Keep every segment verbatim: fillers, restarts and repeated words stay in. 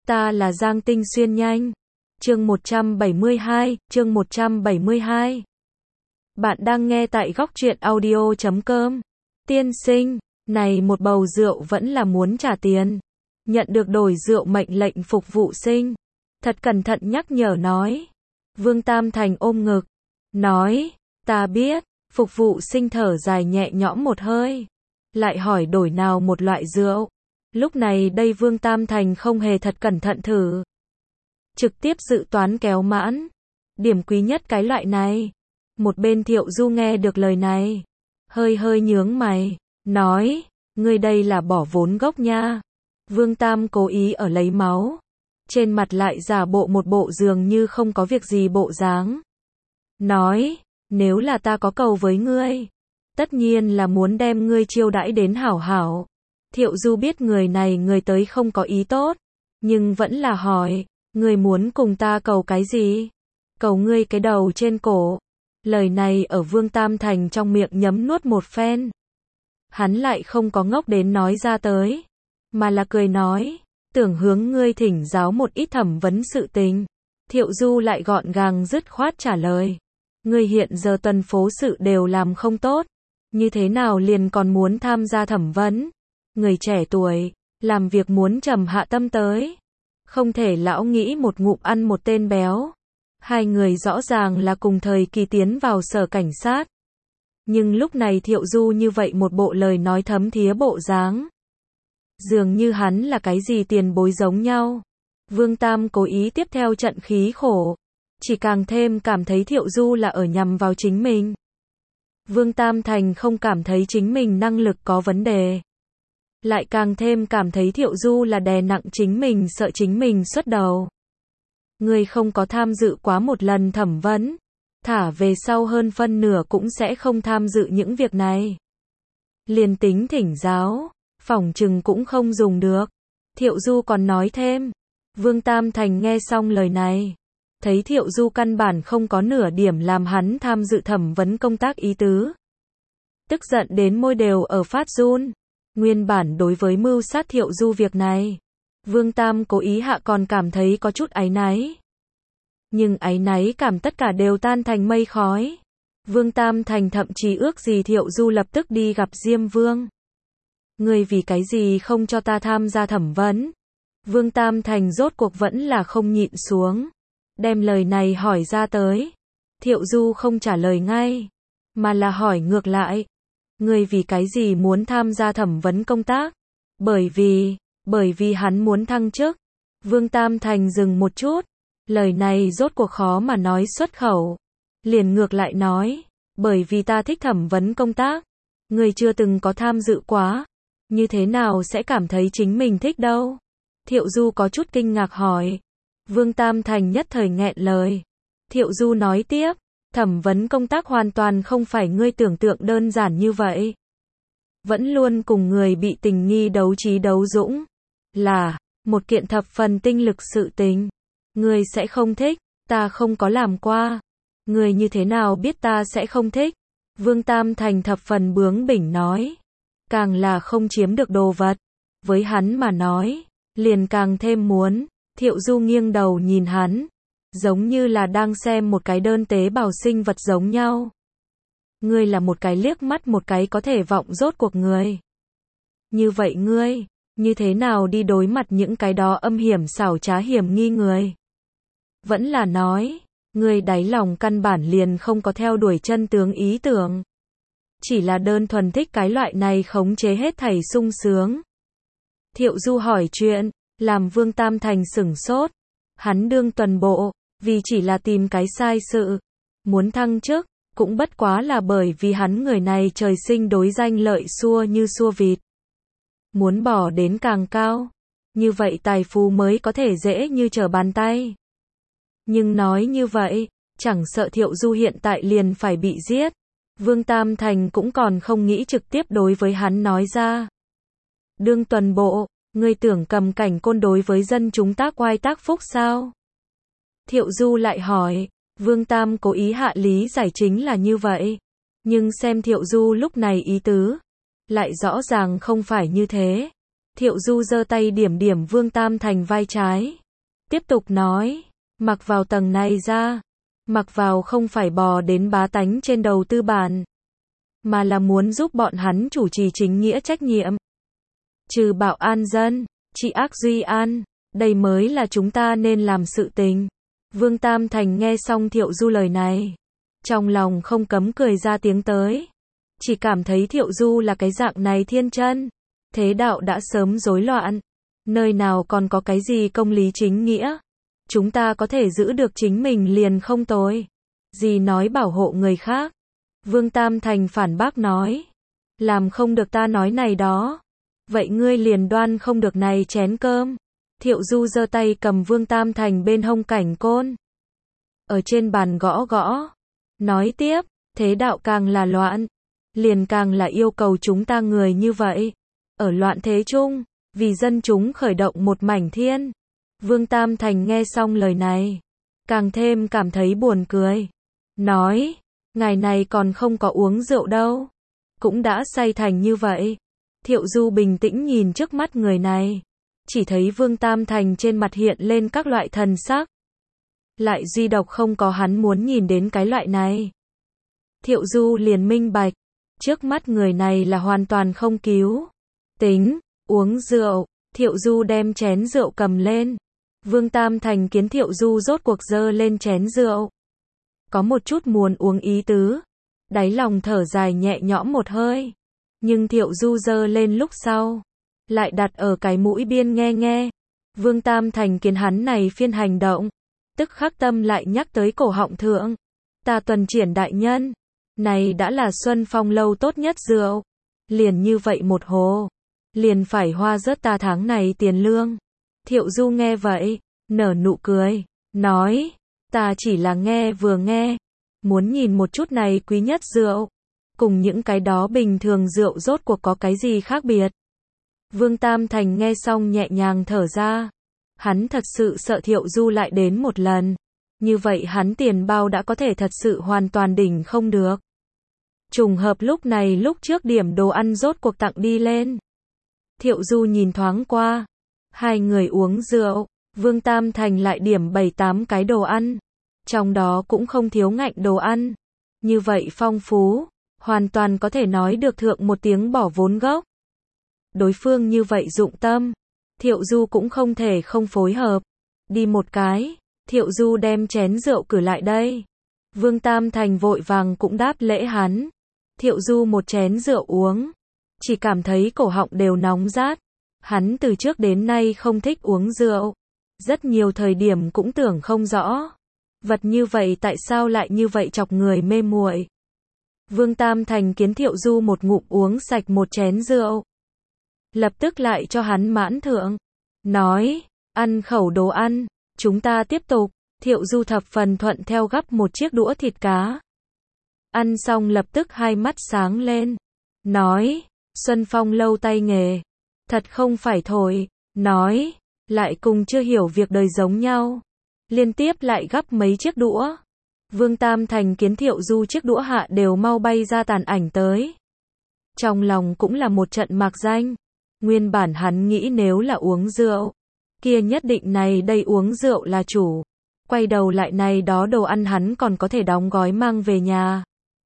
Ta là Giang Tinh Xuyên nhanh. Chương một trăm bảy mươi hai, chương một trăm bảy mươi hai. Bạn đang nghe tại góc truyện audio chấm com. Tiên sinh, này một bầu rượu vẫn là muốn trả tiền. Nhận được đổi rượu mệnh lệnh phục vụ sinh. Thật cẩn thận nhắc nhở nói. Vương Tam Thành ôm ngực. Nói, ta biết, phục vụ sinh thở dài nhẹ nhõm một hơi. Lại hỏi đổi nào một loại rượu. Lúc này đây Vương Tam Thành không hề thật cẩn thận thử. Trực tiếp dự toán kéo mãn. Điểm quý nhất cái loại này. Một bên Thiệu Du nghe được lời này. Hơi hơi nhướng mày. Nói, ngươi đây là bỏ vốn gốc nha. Vương Tam cố ý ở lấy máu. Trên mặt lại giả bộ một bộ dường như không có việc gì bộ dáng. Nói, nếu là ta có cầu với ngươi. Tất nhiên là muốn đem ngươi chiêu đãi đến hảo hảo. Thiệu Du biết người này người tới không có ý tốt. Nhưng vẫn là hỏi, ngươi muốn cùng ta cầu cái gì? Cầu ngươi cái đầu trên cổ. Lời này ở Vương Tam Thành trong miệng nhấm nuốt một phen. Hắn lại không có ngốc đến nói ra tới. Mà là cười nói, tưởng hướng ngươi thỉnh giáo một ít thẩm vấn sự tình. Thiệu Du lại gọn gàng dứt khoát trả lời. Ngươi hiện giờ tuần phố sự đều làm không tốt. Như thế nào liền còn muốn tham gia thẩm vấn? Người trẻ tuổi, làm việc muốn trầm hạ tâm tới. Không thể lão nghĩ một ngụm ăn một tên béo. Hai người rõ ràng là cùng thời kỳ tiến vào sở cảnh sát. Nhưng lúc này Thiệu Du như vậy một bộ lời nói thấm thía bộ dáng. Dường như hắn là cái gì tiền bối giống nhau. Vương Tam cố ý tiếp theo trận khí khổ. Chỉ càng thêm cảm thấy Thiệu Du là ở nhằm vào chính mình. Vương Tam Thành không cảm thấy chính mình năng lực có vấn đề. Lại càng thêm cảm thấy Thiệu Du là đè nặng chính mình sợ chính mình xuất đầu. Ngươi không có tham dự quá một lần thẩm vấn. Thả về sau hơn phân nửa cũng sẽ không tham dự những việc này. Liền tính thỉnh giáo, phỏng chừng cũng không dùng được. Thiệu Du còn nói thêm. Vương Tam Thành nghe xong lời này. Thấy Thiệu Du căn bản không có nửa điểm làm hắn tham dự thẩm vấn công tác ý tứ. Tức giận đến môi đều ở phát run. Nguyên bản đối với mưu sát Thiệu Du việc này, Vương Tam cố ý hạ còn cảm thấy có chút áy náy. Nhưng áy náy cảm tất cả đều tan thành mây khói. Vương Tam Thành thậm chí ước gì Thiệu Du lập tức đi gặp Diêm Vương. Ngươi vì cái gì không cho ta tham gia thẩm vấn? Vương Tam Thành rốt cuộc vẫn là không nhịn xuống. Đem lời này hỏi ra tới. Thiệu Du không trả lời ngay. Mà là hỏi ngược lại. Ngươi vì cái gì muốn tham gia thẩm vấn công tác? Bởi vì, bởi vì hắn muốn thăng chức. Vương Tam Thành dừng một chút. Lời này rốt cuộc khó mà nói xuất khẩu. Liền ngược lại nói. Bởi vì ta thích thẩm vấn công tác. Ngươi chưa từng có tham dự quá. Như thế nào sẽ cảm thấy chính mình thích đâu? Thiệu Du có chút kinh ngạc hỏi. Vương Tam Thành nhất thời nghẹn lời. Thiệu Du nói tiếp. Thẩm vấn công tác hoàn toàn không phải ngươi tưởng tượng đơn giản như vậy. Vẫn luôn cùng người bị tình nghi đấu trí đấu dũng. Là, một kiện thập phần tinh lực sự tình. Ngươi sẽ không thích, ta không có làm qua. Ngươi như thế nào biết ta sẽ không thích? Vương Tam Thành thập phần bướng bỉnh nói. Càng là không chiếm được đồ vật. Với hắn mà nói, liền càng thêm muốn. Thiệu Du nghiêng đầu nhìn hắn. Giống như là đang xem một cái đơn tế bào sinh vật giống nhau. Ngươi là một cái liếc mắt một cái có thể vọng rốt cuộc người. Như vậy ngươi, như thế nào đi đối mặt những cái đó âm hiểm xảo trá hiểm nghi người? Vẫn là nói, ngươi đáy lòng căn bản liền không có theo đuổi chân tướng ý tưởng. Chỉ là đơn thuần thích cái loại này khống chế hết thảy sung sướng. Thiệu Du hỏi chuyện, làm Vương Tam Thành sửng sốt. Hắn đương tuần bộ, vì chỉ là tìm cái sai sự. Muốn thăng chức, cũng bất quá là bởi vì hắn người này trời sinh đối danh lợi xua như xua vịt. Muốn bỏ đến càng cao, như vậy tài phú mới có thể dễ như trở bàn tay. Nhưng nói như vậy, chẳng sợ Thiệu Du hiện tại liền phải bị giết. Vương Tam Thành cũng còn không nghĩ trực tiếp đối với hắn nói ra. Đương tuần bộ, ngươi tưởng cầm cảnh côn đối với dân chúng tác oai tác phúc sao? Thiệu Du lại hỏi. Vương Tam cố ý hạ lý giải chính là như vậy. Nhưng xem Thiệu Du lúc này ý tứ, lại rõ ràng không phải như thế. Thiệu Du giơ tay điểm điểm Vương Tam Thành vai trái. Tiếp tục nói, mặc vào tầng này ra. Mặc vào không phải bò đến bá tánh trên đầu tư bản, mà là muốn giúp bọn hắn chủ trì chính nghĩa trách nhiệm. Trừ bạo an dân, trị ác duy an, đây mới là chúng ta nên làm sự tình. Vương Tam Thành nghe xong Thiệu Du lời này, trong lòng không cấm cười ra tiếng tới. Chỉ cảm thấy Thiệu Du là cái dạng này thiên chân. Thế đạo đã sớm rối loạn. Nơi nào còn có cái gì công lý chính nghĩa. Chúng ta có thể giữ được chính mình liền không tồi. Gì nói bảo hộ người khác. Vương Tam Thành phản bác nói. Làm không được ta nói này đó. Vậy ngươi liền đoan không được này chén cơm. Thiệu Du giơ tay cầm Vương Tam Thành bên hông cảnh côn. Ở trên bàn gõ gõ. Nói tiếp, thế đạo càng là loạn. Liền càng là yêu cầu chúng ta người như vậy. Ở loạn thế chung, vì dân chúng khởi động một mảnh thiên. Vương Tam Thành nghe xong lời này, càng thêm cảm thấy buồn cười. Nói, ngày này còn không có uống rượu đâu. Cũng đã say thành như vậy. Thiệu Du bình tĩnh nhìn trước mắt người này. Chỉ thấy Vương Tam Thành trên mặt hiện lên các loại thần sắc. Lại duy độc không có hắn muốn nhìn đến cái loại này. Thiệu Du liền minh bạch. Trước mắt người này là hoàn toàn không cứu. Tính, uống rượu. Thiệu Du đem chén rượu cầm lên. Vương Tam Thành kiến Thiệu Du rốt cuộc giơ lên chén rượu. Có một chút muốn uống ý tứ. Đáy lòng thở dài nhẹ nhõm một hơi. Nhưng Thiệu Du giơ lên lúc sau. Lại đặt ở cái mũi biên nghe nghe. Vương Tam Thành kiến hắn này phiên hành động. Tức khắc tâm lại nhắc tới cổ họng thượng. Ta tuần triển đại nhân. Này đã là Xuân Phong lâu tốt nhất rượu. Liền như vậy một hồ. Liền phải hoa rớt ta tháng này tiền lương. Thiệu Du nghe vậy, nở nụ cười, nói, ta chỉ là nghe vừa nghe, muốn nhìn một chút này quý nhất rượu, cùng những cái đó bình thường rượu rốt cuộc có cái gì khác biệt. Vương Tam Thành nghe xong nhẹ nhàng thở ra, hắn thật sự sợ Thiệu Du lại đến một lần, như vậy hắn tiền bao đã có thể thật sự hoàn toàn đỉnh không được. Trùng hợp lúc này lúc trước điểm đồ ăn rốt cuộc tặng đi lên. Thiệu Du nhìn thoáng qua. Hai người uống rượu. Vương Tam Thành lại điểm bảy tám cái đồ ăn. Trong đó cũng không thiếu ngạnh đồ ăn. Như vậy phong phú. Hoàn toàn có thể nói được thượng một tiếng bỏ vốn gốc. Đối phương như vậy dụng tâm. Thiệu Du cũng không thể không phối hợp. Đi một cái. Thiệu Du đem chén rượu cử lại đây. Vương Tam Thành vội vàng cũng đáp lễ hắn. Thiệu Du một chén rượu uống. Chỉ cảm thấy cổ họng đều nóng rát. Hắn từ trước đến nay không thích uống rượu. Rất nhiều thời điểm cũng tưởng không rõ. Vật như vậy tại sao lại như vậy chọc người mê muội. Vương Tam Thành kiến Thiệu Du một ngụm uống sạch một chén rượu. Lập tức lại cho hắn mãn thượng. Nói, ăn khẩu đồ ăn, chúng ta tiếp tục. Thiệu Du thập phần thuận theo gắp một chiếc đũa thịt cá. Ăn xong lập tức hai mắt sáng lên. Nói, Xuân Phong lâu tay nghề. Thật không phải thổi. Nói, lại cùng chưa hiểu việc đời giống nhau. Liên tiếp lại gắp mấy chiếc đũa. Vương Tam Thành kiến Thiệu Du chiếc đũa hạ đều mau bay ra tàn ảnh tới. Trong lòng cũng là một trận mạc danh. Nguyên bản hắn nghĩ nếu là uống rượu, kia nhất định này đây uống rượu là chủ. Quay đầu lại này đó đồ ăn hắn còn có thể đóng gói mang về nhà.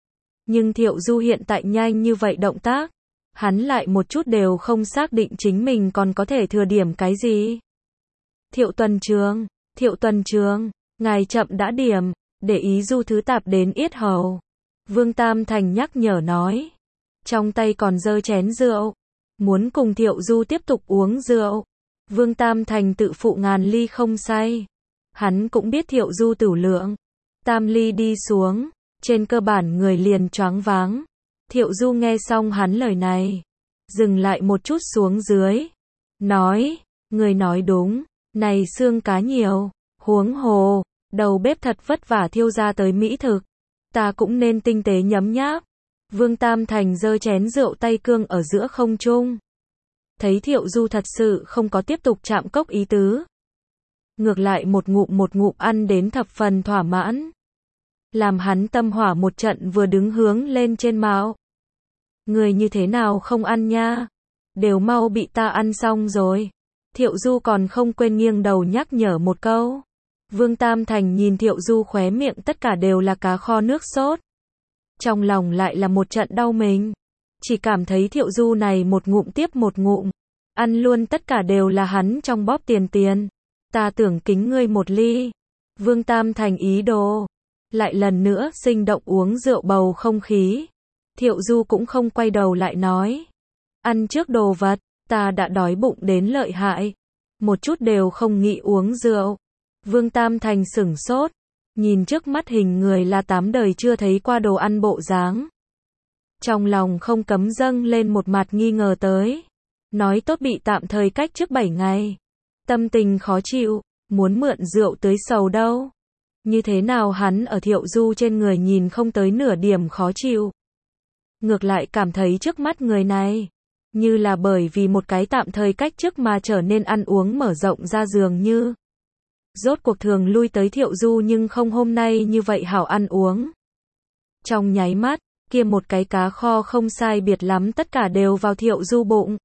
Nhưng Thiệu Du hiện tại nhanh như vậy động tác. Hắn lại một chút đều không xác định chính mình còn có thể thừa điểm cái gì. Thiệu Tuần Trường, Thiệu Tuần Trường, ngài chậm đã điểm, để ý Du thứ tạp đến yết hầu. Vương Tam Thành nhắc nhở nói. Trong tay còn giơ chén rượu. Muốn cùng Thiệu Du tiếp tục uống rượu. Vương Tam Thành tự phụ ngàn ly không say. Hắn cũng biết Thiệu Du tửu lượng. Tam ly đi xuống, trên cơ bản người liền choáng váng. Thiệu Du nghe xong hắn lời này, dừng lại một chút xuống dưới. Nói, người nói đúng, này xương cá nhiều, huống hồ, đầu bếp thật vất vả thiêu ra tới mỹ thực. Ta cũng nên tinh tế nhấm nháp. Vương Tam Thành giơ chén rượu tay cương ở giữa không trung. Thấy Thiệu Du thật sự không có tiếp tục chạm cốc ý tứ. Ngược lại một ngụm một ngụm ăn đến thập phần thỏa mãn. Làm hắn tâm hỏa một trận vừa đứng hướng lên trên mạo. Người như thế nào không ăn nha? đều mau bị ta ăn xong rồi. Thiệu Du còn không quên nghiêng đầu nhắc nhở một câu. Vương Tam Thành nhìn Thiệu Du khóe miệng tất cả đều là cá kho nước sốt. Trong lòng lại là một trận đau mình. Chỉ cảm thấy Thiệu Du này một ngụm tiếp một ngụm. Ăn luôn tất cả đều là hắn trong bóp tiền tiền. Ta tưởng kính ngươi một ly. Vương Tam Thành ý đồ. Lại lần nữa sinh động uống rượu bầu không khí. Thiệu Du cũng không quay đầu lại nói. Ăn trước đồ vật, ta đã đói bụng đến lợi hại. Một chút đều không nghĩ uống rượu. Vương Tam Thành sửng sốt. Nhìn trước mắt hình người là tám đời chưa thấy qua đồ ăn bộ dáng. Trong lòng không cấm dâng lên một mặt nghi ngờ tới. Nói tốt bị tạm thời cách trước bảy ngày. Tâm tình khó chịu, muốn mượn rượu tưới sầu đâu. Như thế nào hắn ở Thiệu Du trên người nhìn không tới nửa điểm khó chịu. Ngược lại cảm thấy trước mắt người này, như là bởi vì một cái tạm thời cách trước mà trở nên ăn uống mở rộng ra dường như. Rốt cuộc thường lui tới Thiệu Du nhưng không hôm nay như vậy hảo ăn uống. Trong nháy mắt, kia một cái cá kho không sai biệt lắm tất cả đều vào Thiệu Du bụng.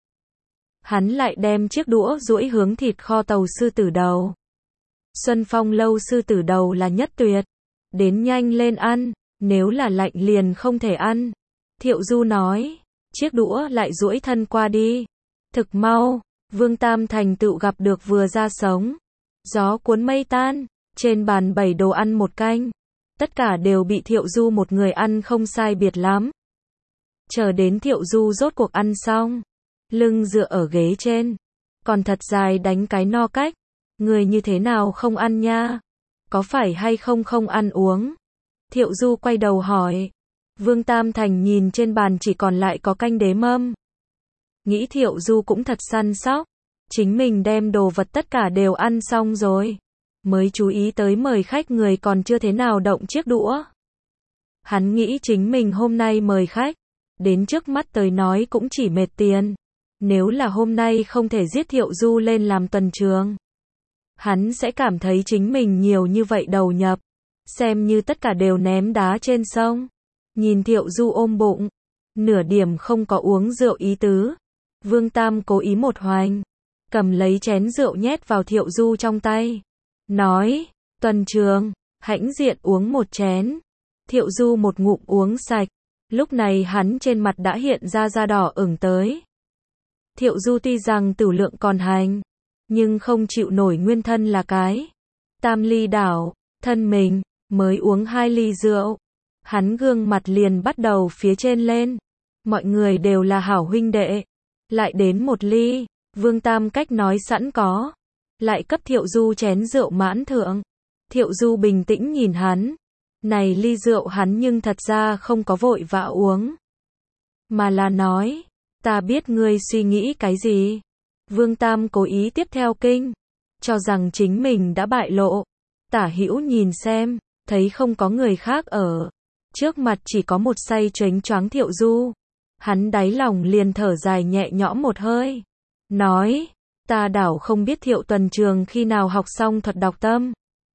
Hắn lại đem chiếc đũa duỗi hướng thịt kho tàu sư tử đầu. Xuân Phong lâu sư tử đầu là nhất tuyệt. Đến nhanh lên ăn, nếu là lạnh liền không thể ăn. Thiệu Du nói, chiếc đũa lại duỗi thân qua đi. Thực mau, Vương Tam Thành tựu gặp được vừa ra sống. Gió cuốn mây tan, trên bàn bày đồ ăn một canh. Tất cả đều bị Thiệu Du một người ăn không sai biệt lắm. Chờ đến Thiệu Du rốt cuộc ăn xong. Lưng dựa ở ghế trên. Còn thật dài đánh cái no cách. Người như thế nào không ăn nha? Có phải hay không không ăn uống? Thiệu Du quay đầu hỏi. Vương Tam Thành nhìn trên bàn chỉ còn lại có canh đế mâm. Nghĩ Thiệu Du cũng thật săn sóc. Chính mình đem đồ vật tất cả đều ăn xong rồi. Mới chú ý tới mời khách người còn chưa thế nào động chiếc đũa. Hắn nghĩ chính mình hôm nay mời khách. Đến trước mắt tới nói cũng chỉ mệt tiền. Nếu là hôm nay không thể giết Thiệu Du lên làm tuần trường. Hắn sẽ cảm thấy chính mình nhiều như vậy đầu nhập. Xem như tất cả đều ném đá trên sông. Nhìn Thiệu Du ôm bụng. Nửa điểm không có uống rượu ý tứ. Vương Tam cố ý một hoành. Cầm lấy chén rượu nhét vào Thiệu Du trong tay. Nói, tuần trường, hãnh diện uống một chén. Thiệu Du một ngụm uống sạch. Lúc này hắn trên mặt đã hiện ra da đỏ ửng tới. Thiệu Du tuy rằng tử lượng còn hành. Nhưng không chịu nổi nguyên thân là cái. Tam ly đảo, thân mình, mới uống hai ly rượu. Hắn gương mặt liền bắt đầu phía trên lên. Mọi người đều là hảo huynh đệ. Lại đến một ly, Vương Tam cách nói sẵn có. Lại cấp Thiệu Du chén rượu mãn thượng. Thiệu Du bình tĩnh nhìn hắn. Này ly rượu hắn nhưng thật ra không có vội vã uống. Mà là nói, ta biết ngươi suy nghĩ cái gì. Vương Tam cố ý tiếp theo kinh. Cho rằng chính mình đã bại lộ. Tả hữu nhìn xem, thấy không có người khác ở. Trước mặt chỉ có một say chếnh choáng Thiệu Du. Hắn đáy lòng liền thở dài nhẹ nhõm một hơi. Nói, ta đảo không biết Thiệu tuần trường khi nào học xong thuật đọc tâm.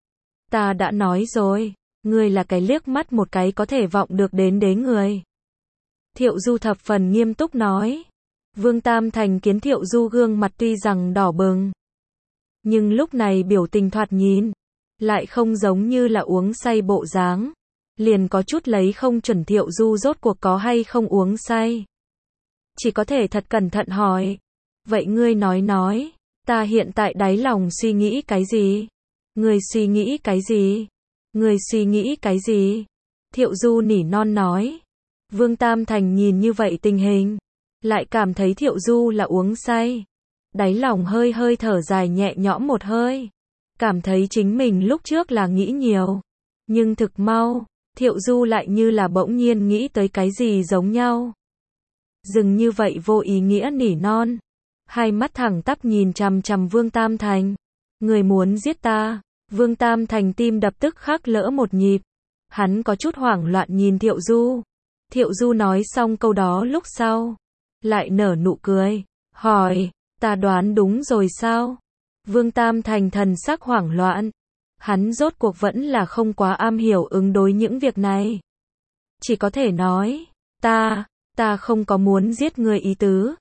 Ta đã nói rồi, ngươi là cái liếc mắt một cái có thể vọng được đến đế người. Thiệu Du thập phần nghiêm túc nói. Vương Tam Thành kiến Thiệu Du gương mặt tuy rằng đỏ bừng. Nhưng lúc này biểu tình thoạt nhìn. Lại không giống như là uống say bộ dáng. Liền có chút lấy không chuẩn Thiệu Du rốt cuộc có hay không uống say. Chỉ có thể thật cẩn thận hỏi. Vậy ngươi nói nói. Ta hiện tại đáy lòng suy nghĩ cái gì? Ngươi suy nghĩ cái gì? Ngươi suy nghĩ cái gì? Thiệu Du nỉ non nói. Vương Tam Thành nhìn như vậy tình hình. Lại cảm thấy Thiệu Du là uống say. Đáy lòng hơi hơi thở dài nhẹ nhõm một hơi. Cảm thấy chính mình lúc trước là nghĩ nhiều. Nhưng thực mau, Thiệu Du lại như là bỗng nhiên nghĩ tới cái gì giống nhau. Dừng như vậy vô ý nghĩa nỉ non. Hai mắt thẳng tắp nhìn chằm chằm Vương Tam Thành. Người muốn giết ta. Vương Tam Thành tim đập tức khắc lỡ một nhịp. Hắn có chút hoảng loạn nhìn Thiệu Du. Thiệu Du nói xong câu đó lúc sau. Lại nở nụ cười. Hỏi, ta đoán đúng rồi sao? Vương Tam Thành thần sắc hoảng loạn. Hắn rốt cuộc vẫn là không quá am hiểu ứng đối những việc này. Chỉ có thể nói, ta, ta không có muốn giết người ý tứ.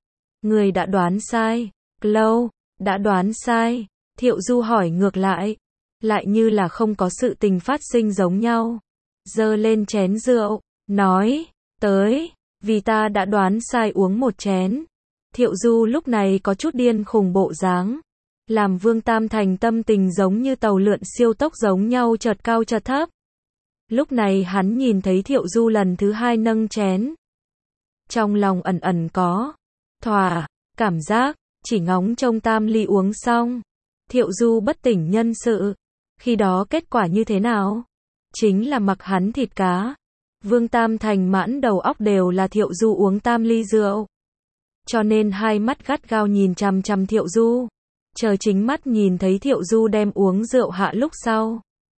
Người đã đoán sai. Cloud, đã đoán sai. Thiệu Du hỏi ngược lại. Lại như là không có sự tình phát sinh giống nhau. Giơ lên chén rượu, nói, tới, vì ta đã đoán sai uống một chén. Thiệu Du lúc này có chút điên khùng bộ dáng. Làm Vương Tam Thành tâm tình giống như tàu lượn siêu tốc giống nhau chợt cao chợt thấp. Lúc này hắn nhìn thấy Thiệu Du lần thứ hai nâng chén. Trong lòng ẩn ẩn có thỏa cảm giác, chỉ ngóng trông Tam ly uống xong. Thiệu Du bất tỉnh nhân sự. Khi đó kết quả như thế nào? Chính là mặc hắn thịt cá. Vương Tam Thành mãn đầu óc đều là Thiệu Du uống tam ly rượu. Cho nên hai mắt gắt gao nhìn chằm chằm Thiệu Du. Chờ chính mắt nhìn thấy Thiệu Du đem uống rượu hạ lúc sau.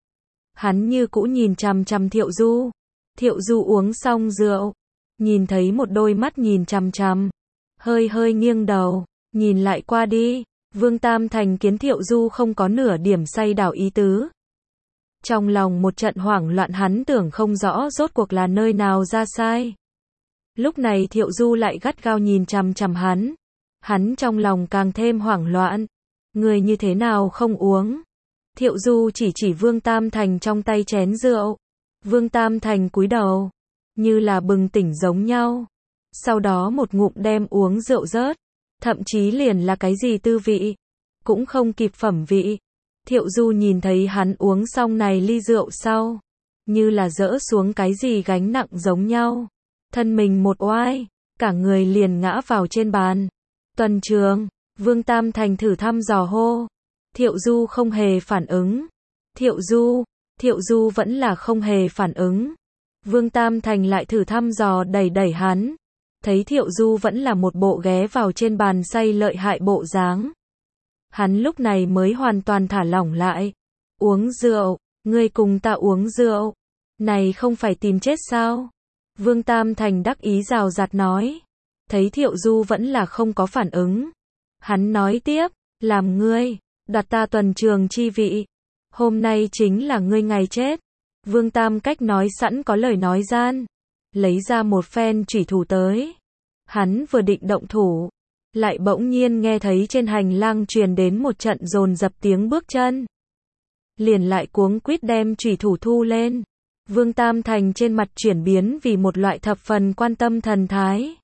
Hắn như cũ nhìn chằm chằm Thiệu Du. Thiệu Du uống xong rượu. Nhìn thấy một đôi mắt nhìn chằm chằm. Hơi hơi nghiêng đầu. Nhìn lại qua đi. Vương Tam Thành kiến Thiệu Du không có nửa điểm say đảo ý tứ. Trong lòng một trận hoảng loạn hắn tưởng không rõ rốt cuộc là nơi nào ra sai. Lúc này Thiệu Du lại gắt gao nhìn chằm chằm hắn. Hắn trong lòng càng thêm hoảng loạn. Người như thế nào không uống? Thiệu Du chỉ chỉ Vương Tam Thành trong tay chén rượu. Vương Tam Thành cúi đầu. Như là bừng tỉnh giống nhau. Sau đó một ngụm đem uống rượu rớt. Thậm chí liền là cái gì tư vị. Cũng không kịp phẩm vị. Thiệu Du nhìn thấy hắn uống xong này ly rượu sau. Như là dỡ xuống cái gì gánh nặng giống nhau. Thân mình một oai. Cả người liền ngã vào trên bàn. Tuần Trường. Vương Tam Thành thử thăm dò hô. Thiệu Du không hề phản ứng. Thiệu Du. Thiệu Du vẫn là không hề phản ứng. Vương Tam Thành lại thử thăm dò đẩy đẩy hắn. Thấy Thiệu Du vẫn là một bộ ghé vào trên bàn say lợi hại bộ dáng. Hắn lúc này mới hoàn toàn thả lỏng lại. Uống rượu, ngươi cùng ta uống rượu. Này không phải tìm chết sao? Vương Tam Thành đắc ý rào rạt nói. Thấy Thiệu Du vẫn là không có phản ứng. Hắn nói tiếp, làm ngươi, đoạt ta Tuần Trường chi vị. Hôm nay chính là ngươi ngày chết. Vương Tam cách nói sẵn có lời nói gian. Lấy ra một phen chủy thủ tới. Hắn vừa định động thủ. Lại bỗng nhiên nghe thấy trên hành lang truyền đến một trận dồn dập tiếng bước chân. Liền lại cuống quýt đem chủy thủ thu lên. Vương Tam Thành trên mặt chuyển biến vì một loại thập phần quan tâm thần thái.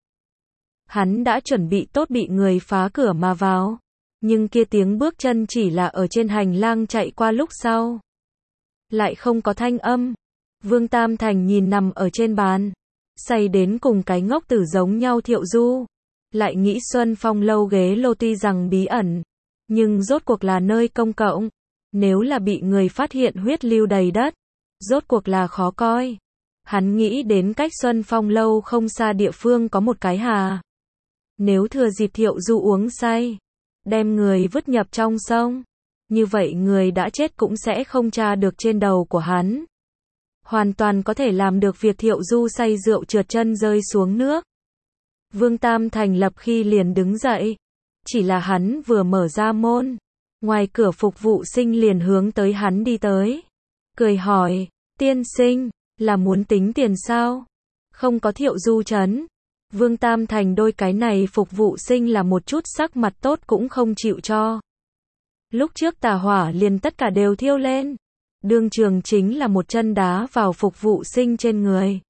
Hắn đã chuẩn bị tốt bị người phá cửa mà vào. Nhưng kia tiếng bước chân chỉ là ở trên hành lang chạy qua lúc sau. Lại không có thanh âm. Vương Tam Thành nhìn nằm ở trên bàn. Say đến cùng cái ngốc tử giống nhau Thiệu Du. Lại nghĩ Xuân Phong lâu ghế lô tuy rằng bí ẩn. Nhưng rốt cuộc là nơi công cộng. Nếu là bị người phát hiện huyết lưu đầy đất. Rốt cuộc là khó coi. Hắn nghĩ đến cách Xuân Phong lâu không xa địa phương có một cái hà. Nếu thừa dịp Thiệu Du uống say. Đem người vứt nhập trong sông. Như vậy người đã chết cũng sẽ không tra được trên đầu của hắn. Hoàn toàn có thể làm được việc Thiệu Du say rượu trượt chân rơi xuống nước. Vương Tam Thành lập khi liền đứng dậy. Chỉ là hắn vừa mở ra môn. Ngoài cửa phục vụ sinh liền hướng tới hắn đi tới. Cười hỏi, tiên sinh, là muốn tính tiền sao? Không có Thiệu Du chấn. Vương Tam Thành đôi cái này phục vụ sinh là một chút sắc mặt tốt cũng không chịu cho. Lúc trước tà hỏa liền tất cả đều thiêu lên. Đương trường chính là một chân đá vào phục vụ sinh trên người.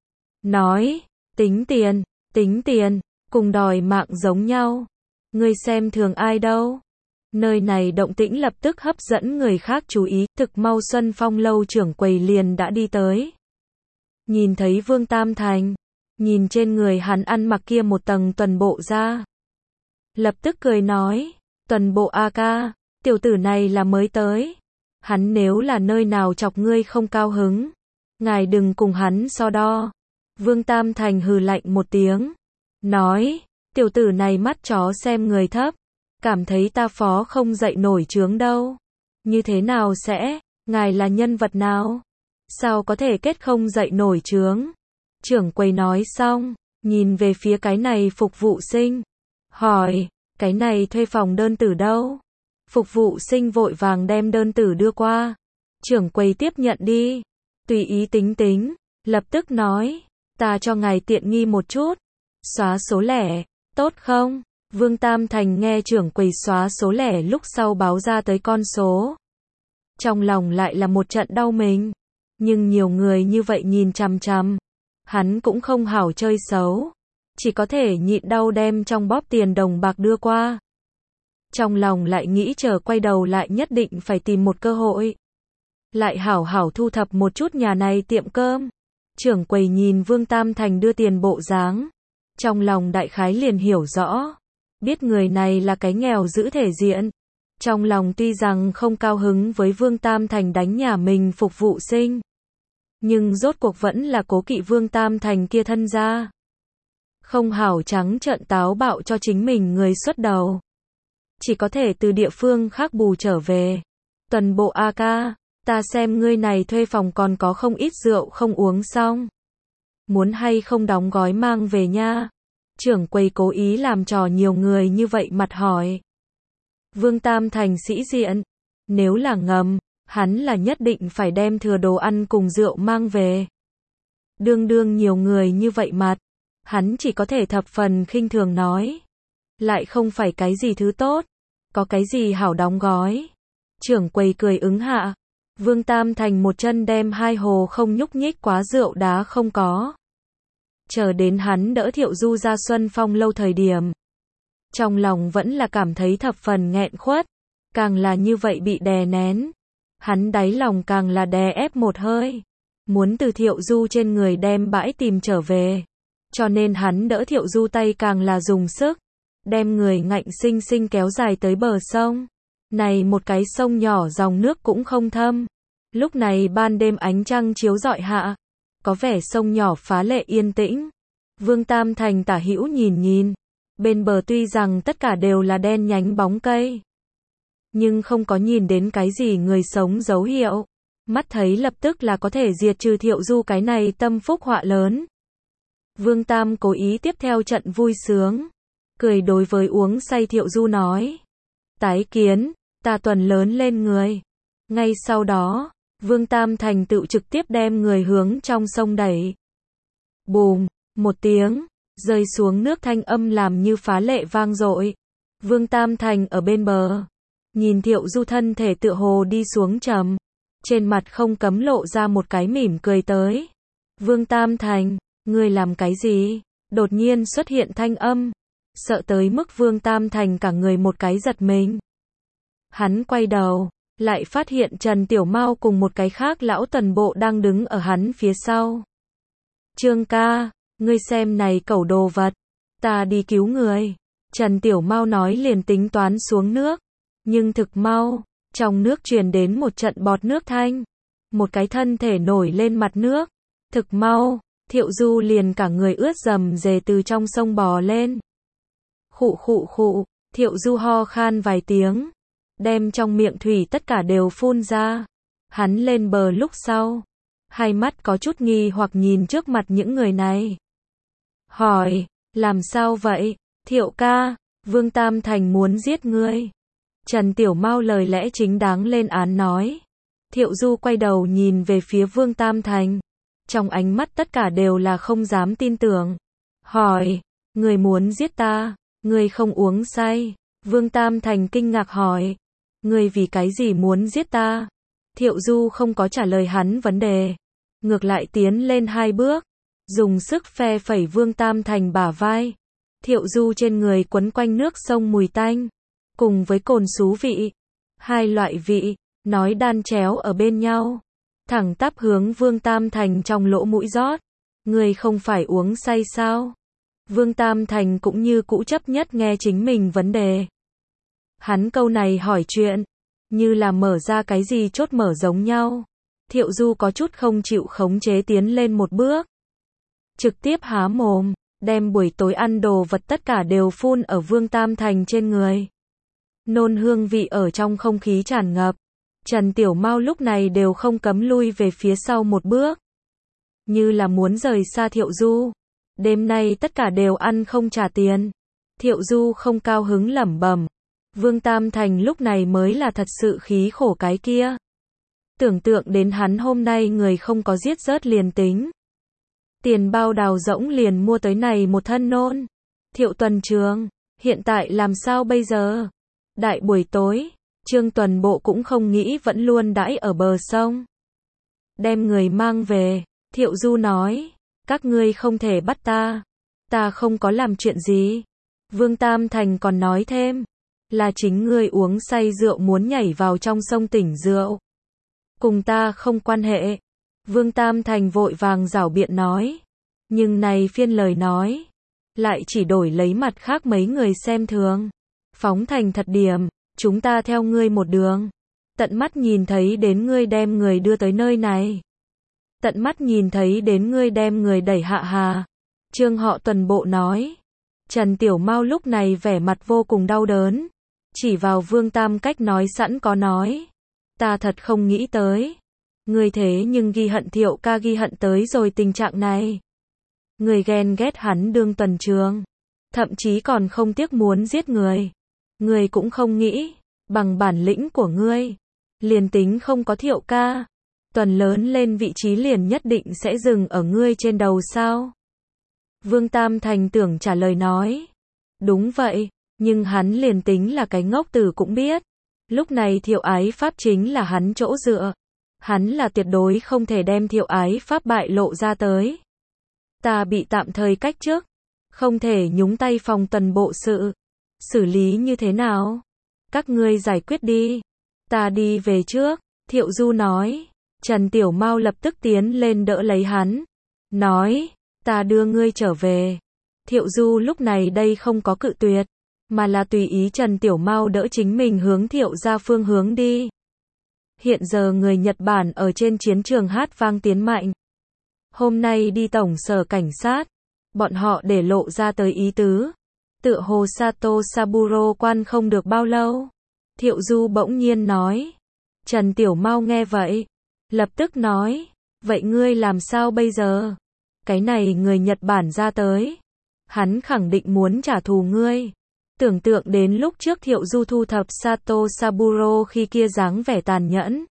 Nói, tính tiền, tính tiền, cùng đòi mạng giống nhau. Ngươi xem thường ai đâu. Nơi này động tĩnh lập tức hấp dẫn người khác chú ý, thực mau Xuân Phong lâu trưởng quầy liền đã đi tới. Nhìn thấy Vương Tam Thành, nhìn trên người hắn ăn mặc kia một tầng tuần bộ ra. Lập tức cười nói, tuần bộ a ca, tiểu tử này là mới tới. Hắn nếu là nơi nào chọc ngươi không cao hứng, ngài đừng cùng hắn so đo. Vương Tam Thành hừ lạnh một tiếng, nói, tiểu tử này mắt chó xem người thấp, cảm thấy ta phó không dậy nổi chướng đâu. Như thế nào sẽ, ngài là nhân vật nào? Sao có thể kết không dậy nổi chướng? Trưởng quầy nói xong, nhìn về phía cái này phục vụ sinh, hỏi, cái này thuê phòng đơn tử đâu? Phục vụ sinh vội vàng đem đơn tử đưa qua. Trưởng quầy tiếp nhận đi. Tùy ý tính tính. Lập tức nói. Ta cho ngài tiện nghi một chút. Xóa số lẻ. Tốt không? Vương Tam Thành nghe trưởng quầy xóa số lẻ lúc sau báo ra tới con số. Trong lòng lại là một trận đau mình. Nhưng nhiều người như vậy nhìn chằm chằm. Hắn cũng không hảo chơi xấu. Chỉ có thể nhịn đau đem trong bóp tiền đồng bạc đưa qua. Trong lòng lại nghĩ chờ quay đầu lại nhất định phải tìm một cơ hội. Lại hảo hảo thu thập một chút nhà này tiệm cơm. Trưởng quầy nhìn Vương Tam Thành đưa tiền bộ dáng. Trong lòng đại khái liền hiểu rõ. Biết người này là cái nghèo giữ thể diện. Trong lòng tuy rằng không cao hứng với Vương Tam Thành đánh nhà mình phục vụ sinh. Nhưng rốt cuộc vẫn là cố kỵ Vương Tam Thành kia thân gia. Không hảo trắng trợn táo bạo cho chính mình người xuất đầu. Chỉ có thể từ địa phương khác bù trở về. Tuần bộ a ca, ta xem ngươi này thuê phòng còn có không ít rượu không uống xong. Muốn hay không đóng gói mang về nha. Trưởng quầy cố ý làm trò nhiều người như vậy mặt hỏi. Vương Tam Thành sĩ diện. Nếu là ngầm, hắn là nhất định phải đem thừa đồ ăn cùng rượu mang về. Đương đương nhiều người như vậy mặt. Hắn chỉ có thể thập phần khinh thường nói. Lại không phải cái gì thứ tốt. Có cái gì hảo đóng gói. Trưởng quầy cười ứng hạ. Vương Tam Thành một chân đem hai hồ không nhúc nhích quá rượu đá không có. Chờ đến hắn đỡ Thiệu Du ra Xuân Phong lâu thời điểm. Trong lòng vẫn là cảm thấy thập phần nghẹn khuất. Càng là như vậy bị đè nén. Hắn đáy lòng càng là đè ép một hơi. Muốn từ Thiệu Du trên người đem bãi tìm trở về. Cho nên hắn đỡ Thiệu Du tay càng là dùng sức. Đem người ngạnh sinh sinh kéo dài tới bờ sông. Này một cái sông nhỏ dòng nước cũng không thâm. Lúc này ban đêm ánh trăng chiếu rọi hạ. Có vẻ sông nhỏ phá lệ yên tĩnh. Vương Tam Thành tả hữu nhìn nhìn. Bên bờ tuy rằng tất cả đều là đen nhánh bóng cây. Nhưng không có nhìn đến cái gì người sống dấu hiệu. Mắt thấy lập tức là có thể diệt trừ Thiệu Du cái này tâm phúc họa lớn. Vương Tam cố ý tiếp theo trận vui sướng. Cười đối với uống say Thiệu Du nói. Tái kiến, ta tuần lớn lên người. Ngay sau đó, Vương Tam Thành tự trực tiếp đem người hướng trong sông đẩy. Bùm, một tiếng, rơi xuống nước thanh âm làm như phá lệ vang dội. Vương Tam Thành ở bên bờ. Nhìn Thiệu Du thân thể tựa hồ đi xuống trầm. Trên mặt không cấm lộ ra một cái mỉm cười tới. Vương Tam Thành, ngươi làm cái gì? Đột nhiên xuất hiện thanh âm. Sợ tới mức Vương Tam Thành cả người một cái giật mình. Hắn quay đầu, lại phát hiện Trần Tiểu Mao cùng một cái khác lão tuần bộ đang đứng ở hắn phía sau. Trương ca, ngươi xem này cẩu đồ vật, ta đi cứu người. Trần Tiểu Mao nói liền tính toán xuống nước. Nhưng thực mau, trong nước truyền đến một trận bọt nước thanh. Một cái thân thể nổi lên mặt nước. Thực mau, Thiệu Du liền cả người ướt dầm dề từ trong sông bò lên. Khụ khụ khụ, Thiệu Du ho khan vài tiếng. Đem trong miệng thủy tất cả đều phun ra. Hắn lên bờ lúc sau. Hai mắt có chút nghi hoặc nhìn trước mặt những người này. Hỏi, làm sao vậy? Thiệu ca, Vương Tam Thành muốn giết ngươi. Trần Tiểu Mao lời lẽ chính đáng lên án nói. Thiệu Du quay đầu nhìn về phía Vương Tam Thành. Trong ánh mắt tất cả đều là không dám tin tưởng. Hỏi, ngươi muốn giết ta, ngươi không uống say. Vương Tam Thành kinh ngạc hỏi. Ngươi vì cái gì muốn giết ta? Thiệu Du không có trả lời hắn vấn đề. Ngược lại tiến lên hai bước. Dùng sức phe phẩy Vương Tam Thành bả vai. Thiệu Du trên người quấn quanh nước sông mùi tanh. Cùng với cồn xú vị. Hai loại vị, nói đan chéo ở bên nhau. Thẳng tắp hướng Vương Tam Thành trong lỗ mũi rót. Ngươi không phải uống say sao? Vương Tam Thành cũng như cũ chấp nhất nghe chính mình vấn đề. Hắn câu này hỏi chuyện, như là mở ra cái gì chốt mở giống nhau. Thiệu Du có chút không chịu khống chế tiến lên một bước. Trực tiếp há mồm, đem buổi tối ăn đồ vật tất cả đều phun ở Vương Tam Thành trên người. Nôn hương vị ở trong không khí tràn ngập. Trần Tiểu Mao lúc này đều không cấm lui về phía sau một bước. Như là muốn rời xa Thiệu Du. Đêm nay tất cả đều ăn không trả tiền. Thiệu Du không cao hứng lẩm bẩm. Vương Tam Thành lúc này mới là thật sự khí khổ cái kia. Tưởng tượng đến hắn hôm nay người không có giết rớt liền tính. Tiền bao đào rỗng liền mua tới này một thân nôn. Thiệu Tuần Trường, Hiện tại làm sao bây giờ? Đại buổi tối, Trương Tuần Bộ cũng không nghĩ vẫn luôn đãi ở bờ sông. Đem người mang về, Thiệu Du nói, các ngươi không thể bắt ta, ta không có làm chuyện gì. Vương Tam Thành còn nói thêm, là chính ngươi uống say rượu muốn nhảy vào trong sông tỉnh rượu. Cùng ta không quan hệ. Vương Tam Thành vội vàng giảo biện nói, nhưng này phiên lời nói, lại chỉ đổi lấy mặt khác mấy người xem thường. Phóng thành thật điểm, chúng ta theo ngươi một đường. Tận mắt nhìn thấy đến ngươi đem người đưa tới nơi này. Tận mắt nhìn thấy đến ngươi đem người đẩy hạ hà. Trương họ Tuần Bộ nói. Trần Tiểu Mao lúc này vẻ mặt vô cùng đau đớn. Chỉ vào Vương Tam Cách nói sẵn có nói. Ta thật không nghĩ tới. Ngươi thế nhưng ghi hận Thiệu ca ghi hận tới rồi tình trạng này. Người ghen ghét hắn đương tuần trường. Thậm chí còn không tiếc muốn giết người. Ngươi cũng không nghĩ, bằng bản lĩnh của ngươi, liền tính không có Thiệu ca, tuần lớn lên vị trí liền nhất định sẽ dừng ở ngươi trên đầu sao? Vương Tam Thành tưởng trả lời nói, đúng vậy, nhưng hắn liền tính là cái ngốc tử cũng biết, lúc này Thiệu Ái Pháp chính là hắn chỗ dựa, hắn là tuyệt đối không thể đem Thiệu Ái Pháp bại lộ ra tới. Ta bị tạm thời cách chức, không thể nhúng tay phòng Tuần Bộ sự. Xử lý như thế nào? Các ngươi giải quyết đi. Ta đi về trước. Thiệu Du nói. Trần Tiểu Mao lập tức tiến lên đỡ lấy hắn. Nói. Ta đưa ngươi trở về. Thiệu Du lúc này đây không có cự tuyệt. Mà là tùy ý Trần Tiểu Mao đỡ chính mình hướng Thiệu ra phương hướng đi. Hiện giờ người Nhật Bản ở trên chiến trường hát vang tiến mạnh. Hôm nay đi tổng sở cảnh sát. Bọn họ để lộ ra tới ý tứ. Tựa hồ Sato Saburo quan không được bao lâu. Thiệu Du bỗng nhiên nói. Trần Tiểu Mao nghe vậy. Lập tức nói. Vậy ngươi làm sao bây giờ? Cái này người Nhật Bản ra tới. Hắn khẳng định muốn trả thù ngươi. Tưởng tượng đến lúc trước Thiệu Du thu thập Sato Saburo khi kia dáng vẻ tàn nhẫn.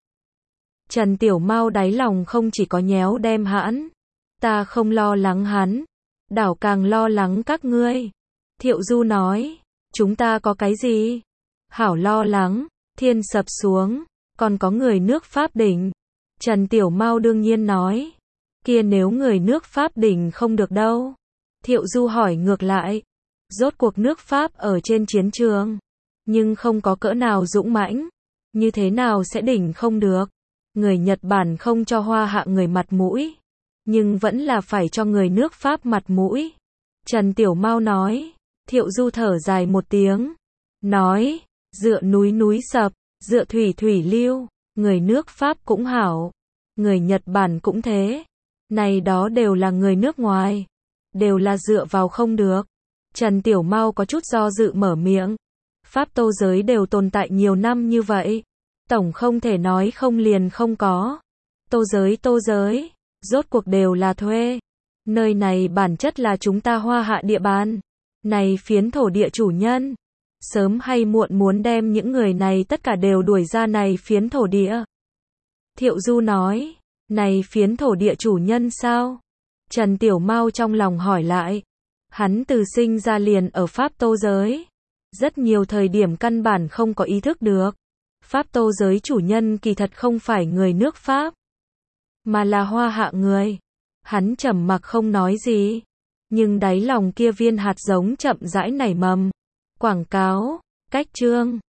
Trần Tiểu Mao đáy lòng không chỉ có nhéo đem hãn. Ta không lo lắng hắn. Đảo càng lo lắng các ngươi. Thiệu Du nói, chúng ta có cái gì? Hảo lo lắng, thiên sập xuống, còn có người nước Pháp đỉnh. Trần Tiểu Mao đương nhiên nói, kia nếu người nước Pháp đỉnh không được đâu. Thiệu Du hỏi ngược lại, rốt cuộc nước Pháp ở trên chiến trường, nhưng không có cỡ nào dũng mãnh, như thế nào sẽ đỉnh không được? Người Nhật Bản không cho Hoa Hạ người mặt mũi, nhưng vẫn là phải cho người nước Pháp mặt mũi. Trần Tiểu Mao nói. Thiệu Du thở dài một tiếng, nói, dựa núi núi sập, dựa thủy thủy lưu, người nước Pháp cũng hảo, người Nhật Bản cũng thế, này đó đều là người nước ngoài, đều là dựa vào không được. Trần Tiểu Mao có chút do dự mở miệng, Pháp Tô giới đều tồn tại nhiều năm như vậy, tổng không thể nói không liền không có. Tô giới Tô giới, rốt cuộc đều là thuê, nơi này bản chất là chúng ta Hoa Hạ địa bàn. Này phiến thổ địa chủ nhân, sớm hay muộn muốn đem những người này tất cả đều đuổi ra này phiến thổ địa. Thiệu Du nói, này phiến thổ địa chủ nhân sao? Trần Tiểu Mao trong lòng hỏi lại, hắn từ sinh ra liền ở Pháp Tô giới, rất nhiều thời điểm căn bản không có ý thức được. Pháp Tô giới chủ nhân kỳ thật không phải người nước Pháp, mà là Hoa Hạ người. Hắn trầm mặc không nói gì. Nhưng đáy lòng kia viên hạt giống chậm rãi nảy mầm. Quảng cáo, cách chương.